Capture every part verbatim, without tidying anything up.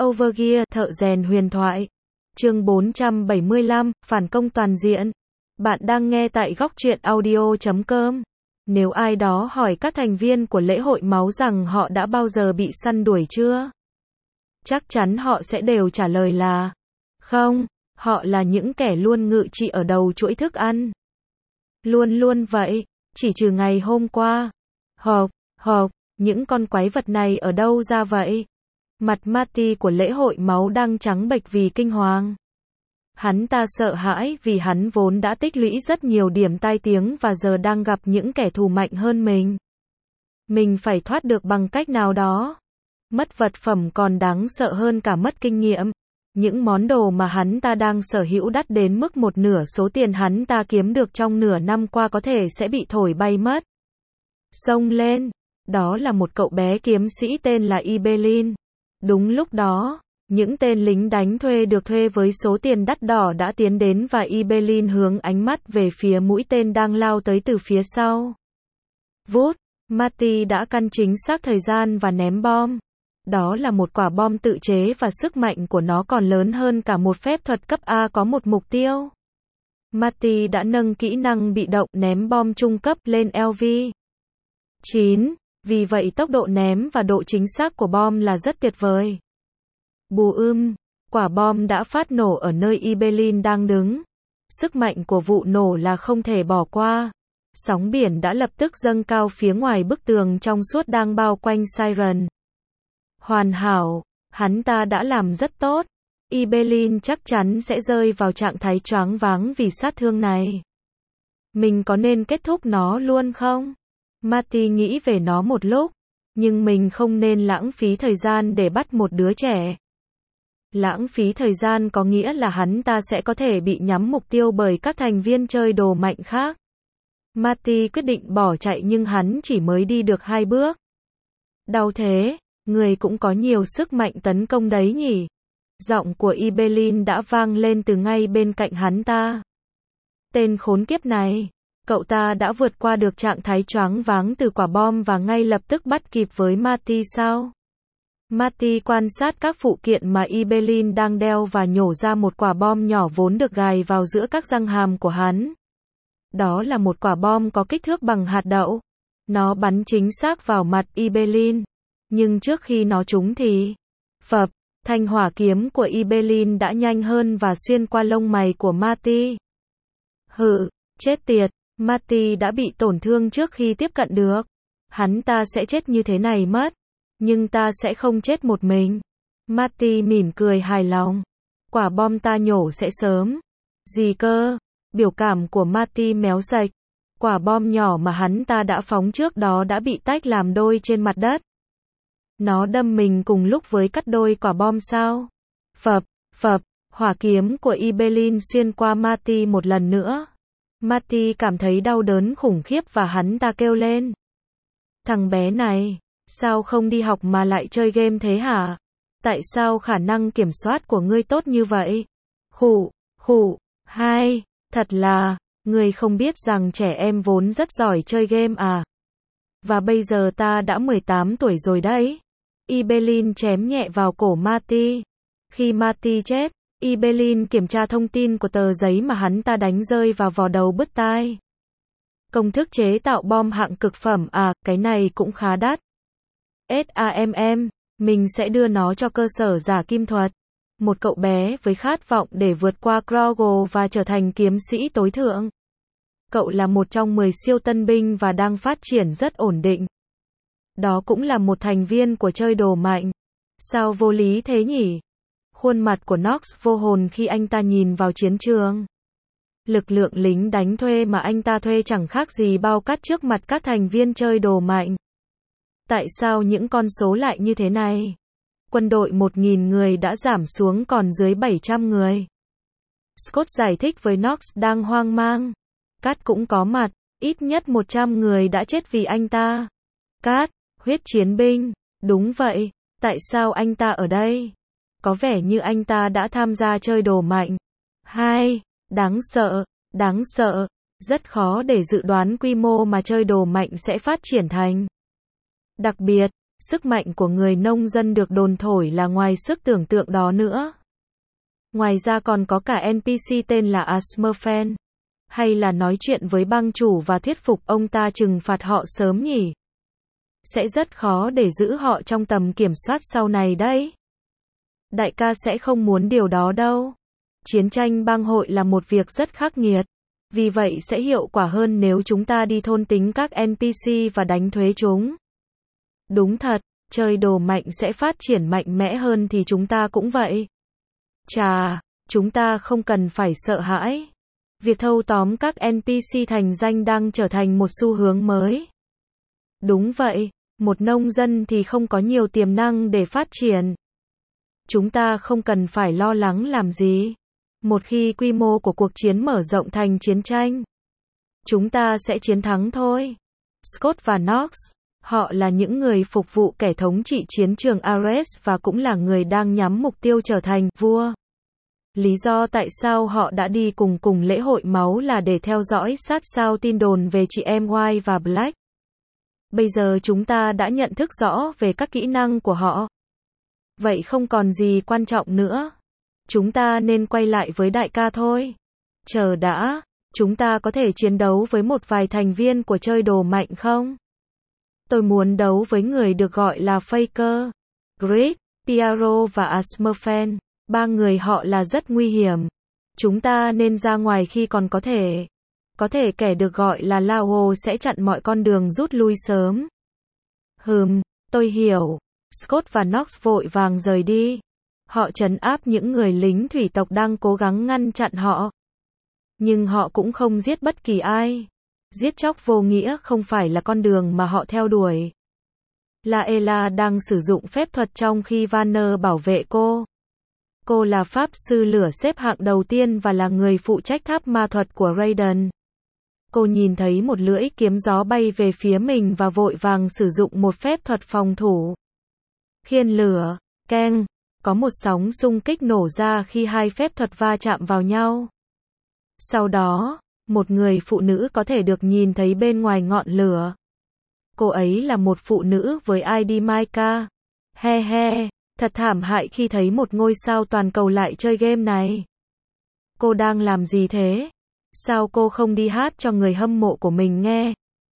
Overgear, thợ rèn huyền thoại. Chương bốn trăm bảy mươi lăm, phản công toàn diện. Bạn đang nghe tại góc truyện audio chấm com. Nếu ai đó hỏi các thành viên của lễ hội máu rằng họ đã bao giờ bị săn đuổi chưa? Chắc chắn họ sẽ đều trả lời là không, họ là những kẻ luôn ngự trị ở đầu chuỗi thức ăn. Luôn luôn vậy, chỉ trừ ngày hôm qua. Hộp, hộp, những con quái vật này ở đâu ra vậy? Mặt Marty của lễ hội máu đang trắng bệch vì kinh hoàng. Hắn ta sợ hãi vì hắn vốn đã tích lũy rất nhiều điểm tai tiếng và giờ đang gặp những kẻ thù mạnh hơn mình. Mình phải thoát được bằng cách nào đó. Mất vật phẩm còn đáng sợ hơn cả mất kinh nghiệm. Những món đồ mà hắn ta đang sở hữu đắt đến mức một nửa số tiền hắn ta kiếm được trong nửa năm qua có thể sẽ bị thổi bay mất. Xông lên. Đó là một cậu bé kiếm sĩ tên là Ibelin. Đúng lúc đó, những tên lính đánh thuê được thuê với số tiền đắt đỏ đã tiến đến và Ibelin hướng ánh mắt về phía mũi tên đang lao tới từ phía sau. Vút, Marty đã căn chính xác thời gian và ném bom. Đó là một quả bom tự chế và sức mạnh của nó còn lớn hơn cả một phép thuật cấp A có một mục tiêu. Marty đã nâng kỹ năng bị động ném bom trung cấp lên L V chín. Vì vậy tốc độ ném và độ chính xác của bom là rất tuyệt vời. Bù ưm, quả bom đã phát nổ ở nơi Ibelin đang đứng. Sức mạnh của vụ nổ là không thể bỏ qua. Sóng biển đã lập tức dâng cao phía ngoài bức tường trong suốt đang bao quanh Siren. Hoàn hảo, hắn ta đã làm rất tốt. Ibelin chắc chắn sẽ rơi vào trạng thái choáng váng vì sát thương này. Mình có nên kết thúc nó luôn không? Marty nghĩ về nó một lúc, nhưng mình không nên lãng phí thời gian để bắt một đứa trẻ. Lãng phí thời gian có nghĩa là hắn ta sẽ có thể bị nhắm mục tiêu bởi các thành viên chơi đồ mạnh khác. Marty quyết định bỏ chạy nhưng hắn chỉ mới đi được hai bước. Đau thế, người cũng có nhiều sức mạnh tấn công đấy nhỉ? Giọng của Ibelin đã vang lên từ ngay bên cạnh hắn ta. Tên khốn kiếp này. Cậu ta đã vượt qua được trạng thái choáng váng từ quả bom và ngay lập tức bắt kịp với Marty sao? Marty quan sát các phụ kiện mà Ibelin đang đeo và nhổ ra một quả bom nhỏ vốn được gài vào giữa các răng hàm của hắn. Đó là một quả bom có kích thước bằng hạt đậu. Nó bắn chính xác vào mặt Ibelin. Nhưng trước khi nó trúng thì... Phập, thanh hỏa kiếm của Ibelin đã nhanh hơn và xuyên qua lông mày của Marty. Hự, chết tiệt. Marty đã bị tổn thương trước khi tiếp cận được. Hắn ta sẽ chết như thế này mất. Nhưng ta sẽ không chết một mình. Marty mỉm cười hài lòng. Quả bom ta nhổ sẽ sớm. Gì cơ? Biểu cảm của Marty méo sạch. Quả bom nhỏ mà hắn ta đã phóng trước đó đã bị tách làm đôi trên mặt đất. Nó đâm mình cùng lúc với cắt đôi quả bom sao? Phập, phập, hỏa kiếm của Ibelin xuyên qua Marty một lần nữa. Marty cảm thấy đau đớn khủng khiếp và hắn ta kêu lên. Thằng bé này, sao không đi học mà lại chơi game thế hả? Tại sao khả năng kiểm soát của ngươi tốt như vậy? Khụ, khụ, hai, thật là, ngươi không biết rằng trẻ em vốn rất giỏi chơi game à? Và bây giờ ta đã mười tám tuổi rồi đấy. Ibelin chém nhẹ vào cổ Marty. Khi Marty chết, Ibelin kiểm tra thông tin của tờ giấy mà hắn ta đánh rơi vào vò đầu bứt tai. Công thức chế tạo bom hạng cực phẩm à, cái này cũng khá đắt. SAMM, mình sẽ đưa nó cho cơ sở giả kim thuật. Một cậu bé với khát vọng để vượt qua Kroggle và trở thành kiếm sĩ tối thượng. Cậu là một trong mười siêu tân binh và đang phát triển rất ổn định. Đó cũng là một thành viên của chơi đồ mạnh. Sao vô lý thế nhỉ? Khuôn mặt của Knox vô hồn khi anh ta nhìn vào chiến trường. Lực lượng lính đánh thuê mà anh ta thuê chẳng khác gì bao cát trước mặt các thành viên chơi đồ mạnh. Tại sao những con số lại như thế này? Quân đội một nghìn người đã giảm xuống còn dưới bảy trăm người. Scott giải thích với Knox đang hoang mang. Cát cũng có mặt, ít nhất một trăm người đã chết vì anh ta. Cát, huyết chiến binh, đúng vậy, tại sao anh ta ở đây? Có vẻ như anh ta đã tham gia chơi đồ mạnh. Hai, đáng sợ, đáng sợ, rất khó để dự đoán quy mô mà chơi đồ mạnh sẽ phát triển thành. Đặc biệt, Sức mạnh của người nông dân được đồn thổi là ngoài sức tưởng tượng đó nữa. Ngoài ra còn có cả en pê xê tên là Smurfen. Hay là nói chuyện với bang chủ và thuyết phục ông ta trừng phạt họ sớm nhỉ? Sẽ rất khó để giữ họ trong tầm kiểm soát sau này đấy. Đại ca sẽ không muốn điều đó đâu. Chiến tranh bang hội là một việc rất khắc nghiệt. Vì vậy sẽ hiệu quả hơn nếu chúng ta đi thôn tính các en pê xê và đánh thuế chúng. Đúng thật, chơi đồ mạnh sẽ phát triển mạnh mẽ hơn thì chúng ta cũng vậy. Chà, chúng ta không cần phải sợ hãi. Việc thâu tóm các en pê xê thành danh đang trở thành một xu hướng mới. Đúng vậy, một nông dân thì không có nhiều tiềm năng để phát triển. Chúng ta không cần phải lo lắng làm gì. Một khi quy mô của cuộc chiến mở rộng thành chiến tranh, chúng ta sẽ chiến thắng thôi. Scott và Knox, họ là những người phục vụ kẻ thống trị chiến trường Ares và cũng là người đang nhắm mục tiêu trở thành vua. Lý do tại sao họ đã đi cùng cùng lễ hội máu là để theo dõi sát sao tin đồn về chị em White và Black. Bây giờ chúng ta đã nhận thức rõ về các kỹ năng của họ. Vậy không còn gì quan trọng nữa. Chúng ta nên quay lại với đại ca thôi. Chờ đã, chúng ta có thể chiến đấu với một vài thành viên của chơi đồ mạnh không? Tôi muốn đấu với người được gọi là Faker, Grig, Piaro và Smurfen. Ba người họ là rất nguy hiểm. Chúng ta nên ra ngoài khi còn có thể. Có thể kẻ được gọi là Lao sẽ chặn mọi con đường rút lui sớm. Hừm, tôi hiểu. Scott và Knox vội vàng rời đi. Họ trấn áp những người lính thủy tộc đang cố gắng ngăn chặn họ. Nhưng họ cũng không giết bất kỳ ai. Giết chóc vô nghĩa không phải là con đường mà họ theo đuổi. Laela đang sử dụng phép thuật trong khi Vanner bảo vệ cô. Cô là pháp sư lửa xếp hạng đầu tiên và là người phụ trách tháp ma thuật của Raiden. Cô nhìn thấy một lưỡi kiếm gió bay về phía mình và vội vàng sử dụng một phép thuật phòng thủ. Khiên lửa, keng, có một sóng xung kích nổ ra khi hai phép thuật va chạm vào nhau. Sau đó, một người phụ nữ có thể được nhìn thấy bên ngoài ngọn lửa. Cô ấy là một phụ nữ với i đê Micah. He he, thật thảm hại khi thấy một ngôi sao toàn cầu lại chơi game này. Cô đang làm gì thế? Sao cô không đi hát cho người hâm mộ của mình nghe?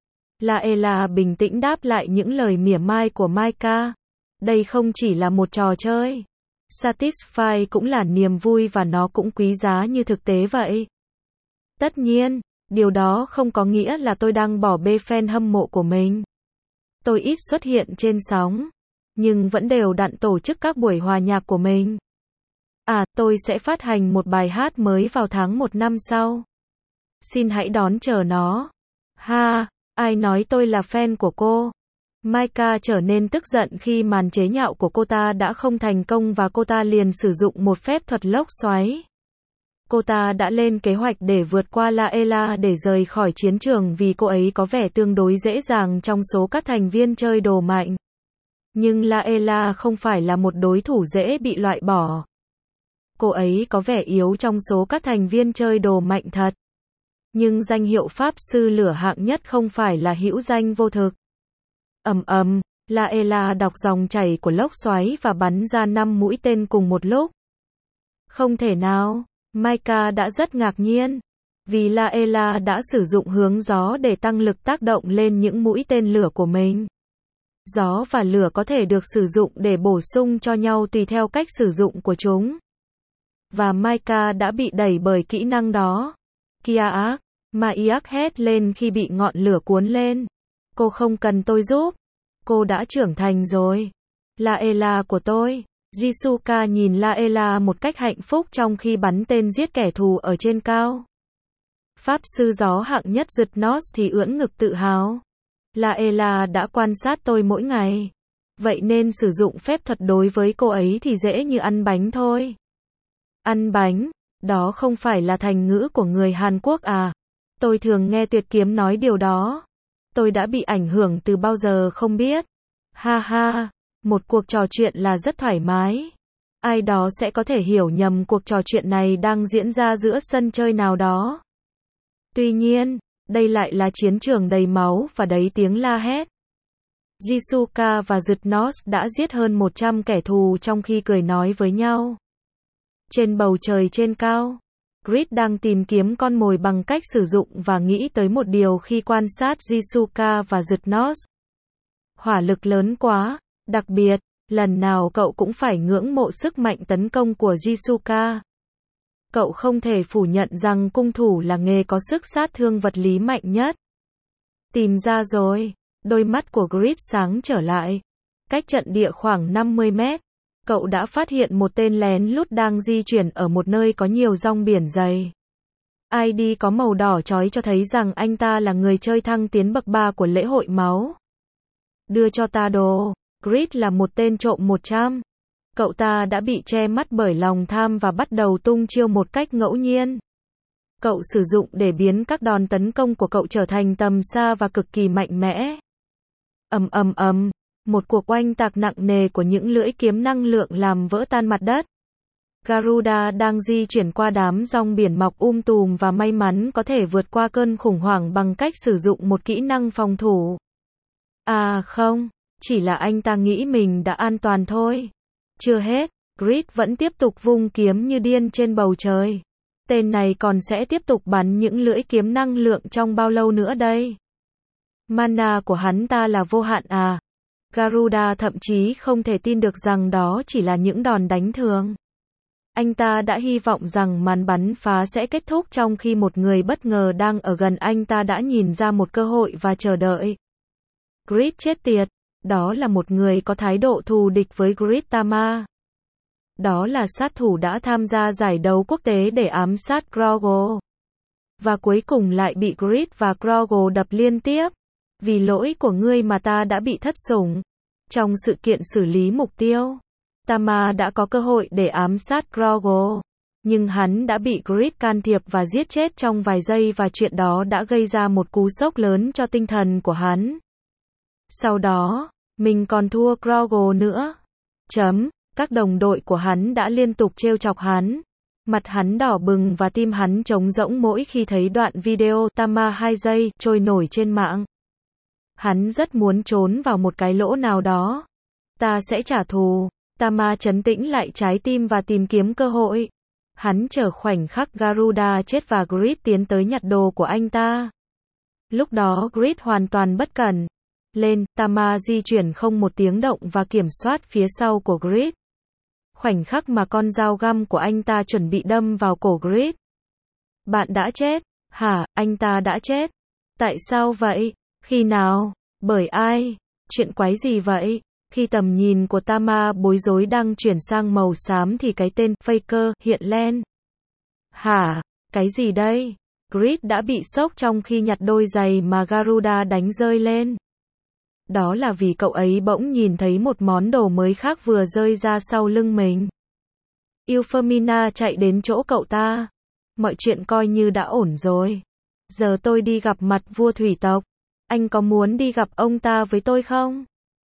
Laela bình tĩnh đáp lại những lời mỉa mai của Micah. Đây không chỉ là một trò chơi. Satisfy cũng là niềm vui và nó cũng quý giá như thực tế vậy. Tất nhiên, điều đó không có nghĩa là tôi đang bỏ bê fan hâm mộ của mình. Tôi ít xuất hiện trên sóng, nhưng vẫn đều đặn tổ chức các buổi hòa nhạc của mình. À, tôi sẽ phát hành một bài hát mới vào tháng một năm sau. Xin hãy đón chờ nó. Ha, ai nói tôi là fan của cô? Micah trở nên tức giận khi màn chế nhạo của cô ta đã không thành công và cô ta liền sử dụng một phép thuật lốc xoáy. Cô ta đã lên kế hoạch để vượt qua Laela để rời khỏi chiến trường vì cô ấy có vẻ tương đối dễ dàng trong số các thành viên chơi đồ mạnh. Nhưng Laela không phải là một đối thủ dễ bị loại bỏ. Cô ấy có vẻ yếu trong số các thành viên chơi đồ mạnh thật. Nhưng danh hiệu pháp sư lửa hạng nhất không phải là hữu danh vô thực. Ầm ầm, Laela đọc dòng chảy của lốc xoáy và bắn ra năm mũi tên cùng một lúc. Không thể nào, Micah đã rất ngạc nhiên. Vì Laela đã sử dụng hướng gió để tăng lực tác động lên những mũi tên lửa của mình. Gió và lửa có thể được sử dụng để bổ sung cho nhau tùy theo cách sử dụng của chúng. Và Micah đã bị đẩy bởi kỹ năng đó. Kiaak, Maiak hét lên khi bị ngọn lửa cuốn lên. Cô không cần tôi giúp. Cô đã trưởng thành rồi. Laela của tôi. Jisuka nhìn Laela một cách hạnh phúc trong khi bắn tên giết kẻ thù ở trên cao. Pháp sư gió hạng nhất Zydnos thì ưỡn ngực tự hào. Laela đã quan sát tôi mỗi ngày. Vậy nên sử dụng phép thuật đối với cô ấy thì dễ như ăn bánh thôi. Ăn bánh? Đó không phải là thành ngữ của người Hàn Quốc à? Tôi thường nghe Tuyệt Kiếm nói điều đó. Tôi đã bị ảnh hưởng từ bao giờ không biết. Ha ha, một cuộc trò chuyện là rất thoải mái. Ai đó sẽ có thể hiểu nhầm cuộc trò chuyện này đang diễn ra giữa sân chơi nào đó. Tuy nhiên, đây lại là chiến trường đầy máu và đầy tiếng la hét. Jisuka và Zydnos đã giết hơn một trăm kẻ thù trong khi cười nói với nhau. Trên bầu trời trên cao, Grid đang tìm kiếm con mồi bằng cách sử dụng và nghĩ tới một điều khi quan sát Jisuka và Zydnos. Hỏa lực lớn quá, đặc biệt, lần nào cậu cũng phải ngưỡng mộ sức mạnh tấn công của Jisuka. Cậu không thể phủ nhận rằng cung thủ là nghề có sức sát thương vật lý mạnh nhất. Tìm ra rồi, đôi mắt của Grid sáng trở lại. Cách trận địa khoảng năm mươi mét, cậu đã phát hiện một tên lén lút đang di chuyển ở một nơi có nhiều rong biển dày. i đê có màu đỏ chói cho thấy rằng anh ta là người chơi thăng tiến bậc ba của lễ hội máu. Đưa cho ta đồ. Grid là một tên trộm một trăm. Cậu ta đã bị che mắt bởi lòng tham và bắt đầu tung chiêu một cách ngẫu nhiên. Cậu sử dụng để biến các đòn tấn công của cậu trở thành tầm xa và cực kỳ mạnh mẽ. Ầm ầm ầm, một cuộc oanh tạc nặng nề của những lưỡi kiếm năng lượng làm vỡ tan mặt đất. Garuda đang di chuyển qua đám rong biển mọc um tùm và may mắn có thể vượt qua cơn khủng hoảng bằng cách sử dụng một kỹ năng phòng thủ. À không, chỉ là anh ta nghĩ mình đã an toàn thôi. Chưa hết, Grid vẫn tiếp tục vung kiếm như điên trên bầu trời. Tên này còn sẽ tiếp tục bắn những lưỡi kiếm năng lượng trong bao lâu nữa đây? Mana của hắn ta là vô hạn à? Garuda thậm chí không thể tin được rằng đó chỉ là những đòn đánh thường. Anh ta đã hy vọng rằng màn bắn phá sẽ kết thúc trong khi một người bất ngờ đang ở gần anh ta đã nhìn ra một cơ hội và chờ đợi. Grid chết tiệt, đó là một người có thái độ thù địch với Grid. Tama. Đó là sát thủ đã tham gia giải đấu quốc tế để ám sát Grogu. Và cuối cùng lại bị Grid và Grogu đập liên tiếp. Vì lỗi của ngươi mà ta đã bị thất sủng. Trong sự kiện xử lý mục tiêu, Tama đã có cơ hội để ám sát Grogu. Nhưng hắn đã bị Grid can thiệp và giết chết trong vài giây và chuyện đó đã gây ra một cú sốc lớn cho tinh thần của hắn. Sau đó, mình còn thua Grogu nữa. Chấm. Các đồng đội của hắn đã liên tục trêu chọc hắn. Mặt hắn đỏ bừng và tim hắn trống rỗng mỗi khi thấy đoạn video Tama hai giây trôi nổi trên mạng. Hắn rất muốn trốn vào một cái lỗ nào đó. Ta sẽ trả thù. Tama trấn tĩnh lại trái tim và tìm kiếm cơ hội. Hắn chờ khoảnh khắc Garuda chết và Grid tiến tới nhặt đồ của anh ta. Lúc đó Grid hoàn toàn bất cẩn. Lên, Tama di chuyển không một tiếng động và kiểm soát phía sau của Grid. Khoảnh khắc mà con dao găm của anh ta chuẩn bị đâm vào cổ Grid. Bạn đã chết. Hả, anh ta đã chết. Tại sao vậy? Khi nào? Bởi ai? Chuyện quái gì vậy? Khi tầm nhìn của Tama bối rối đang chuyển sang màu xám thì cái tên Faker hiện lên. Hả? Cái gì đây? Grid đã bị sốc trong khi nhặt đôi giày mà Garuda đánh rơi lên. Đó là vì cậu ấy bỗng nhìn thấy một món đồ mới khác vừa rơi ra sau lưng mình. Euphemina chạy đến chỗ cậu ta. Mọi chuyện coi như đã ổn rồi. Giờ tôi đi gặp mặt vua thủy tộc. Anh có muốn đi gặp ông ta với tôi không?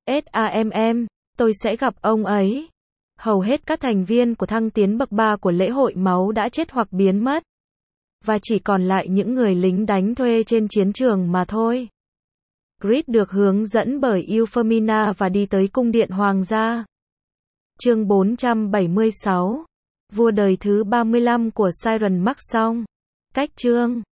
SAMM, tôi sẽ gặp ông ấy. Hầu hết các thành viên của thăng tiến bậc ba của lễ hội máu đã chết hoặc biến mất. Và chỉ còn lại những người lính đánh thuê trên chiến trường mà thôi. Grid được hướng dẫn bởi Euphemina và đi tới cung điện hoàng gia. Chương bốn trăm bảy mươi sáu. Vua đời thứ ba mươi lăm của Siren Max xong. Cách chương